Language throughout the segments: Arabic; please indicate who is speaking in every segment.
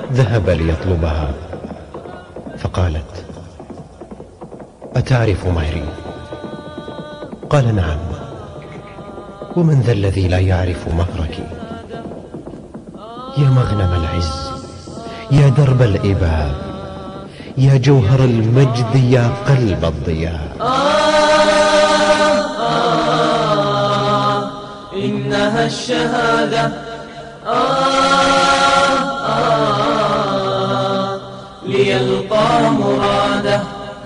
Speaker 1: ذهب ليطلبها، فقالت: أتعرف مهري؟ قال: نعم. ومن ذا الذي لا يعرف مهرك؟ يا مغنم العز، يا درب الإباء، يا جوهر المجد، يا قلب الضياء.
Speaker 2: إنها الشهادة. ليلقى مراده،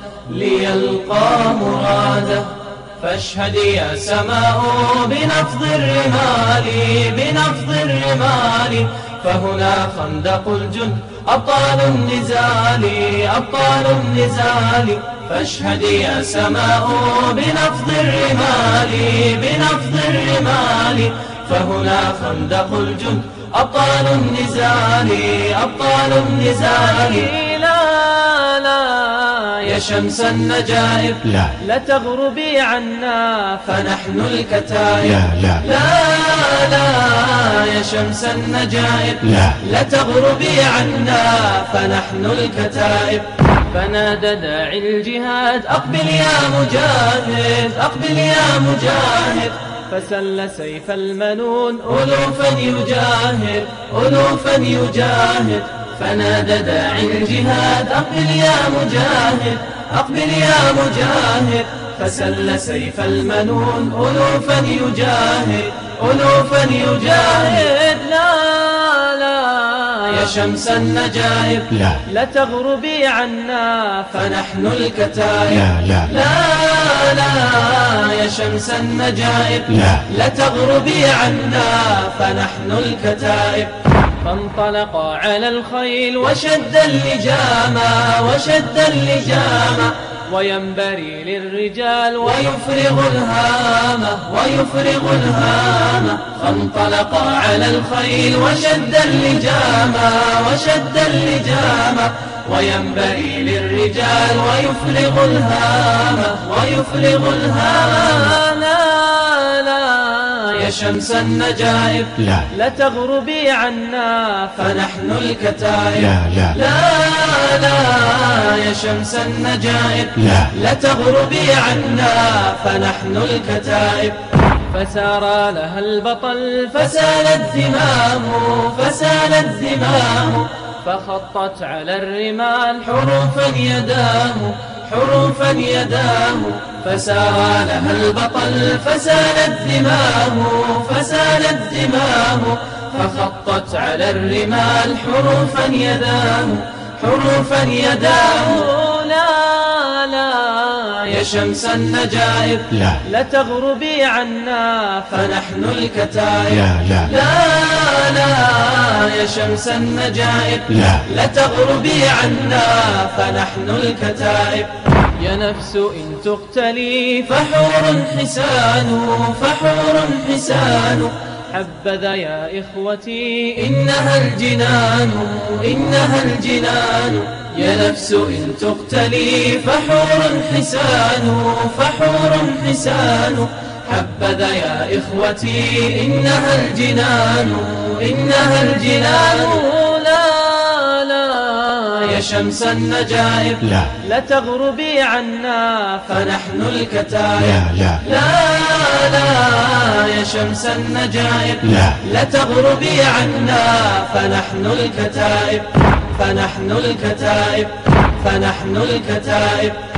Speaker 2: ليلقى مراده. فاشهد يا سماء بنفض الرمال، بنفض الرمال. فهنا خندق الجند، أبطال النزال، أبطال النزال. فاشهد يا سماء بنفض الرمال، بنفض الرمال. فهنا خندق الجند، أبطال النزال، أبطال النزال. لا لا يا شمس النجائب، لا تغربي عنا فنحن الكتائب. لا لا يا شمس النجائب، لا تغربي عنا فنحن الكتائب. فنادى داعي الجهاد: أقبل يا مجاهد، أقبل يا مجاهد. فسل سيف المنون ألوفا يجاهد، ألوفا يجاهد. فنادى داعي الجهاد: أقبل يا مجاهد، أقبل يا مجاهد. فسل سيف المنون ألوفا يجاهد، ألوفا يجاهد. لا لا يا شمس النجائب، لا تغربي عنا فنحن الكتائب. لا لا يا شمس النجائب، لا تغربي عنا فنحن الكتائب. فانطلق على الخيل وشد اللجام، وشد اللجام. وينبري للرجال ويفرغ الهام، ويفرغ الهام. فانطلق على الخيل وشد اللجام، وشد اللجام. وينبري للرجال ويفرغ الهام، ويفرغ الهام. لا لا يا شمس النجائب، لا تغربي عنا فنحن الكتائب. لا لا يا شمس النجائب، لا تغربي عنا فنحن الكتائب. فسار لها البطل فسال الزمام، فسال الزمام. فخطت على الرمال حروفا يداه، حروفا يداه. فسار لها البطل فسال الزمام، فسال الزمام. فخطت على الرمال حروفا يداه، حروفا يداه. لا لا يا شمس النجائب، لا تغربي عنا فنحن الكتائب. لا لا يا شمس النجائب، لا تغربي عنا فنحن الكتائب. يا نفس إن تقتلي فحور حسان، فحور حسان. حبذا يا إخوتي إنها الجنان، إنها الجنان. يا نفس إن تقتلي فحور حسان، فحور حسان. حبذا يا إخوتي إنها الجنان، إنها الجنان. لا لا يا شمس النجائب، لا تغربي عنا فنحن الكتائب. لا لا يا شمس النجائب، لا تغربي عنا فنحن الكتائب. فنحن الكتائب، فنحن الكتائب.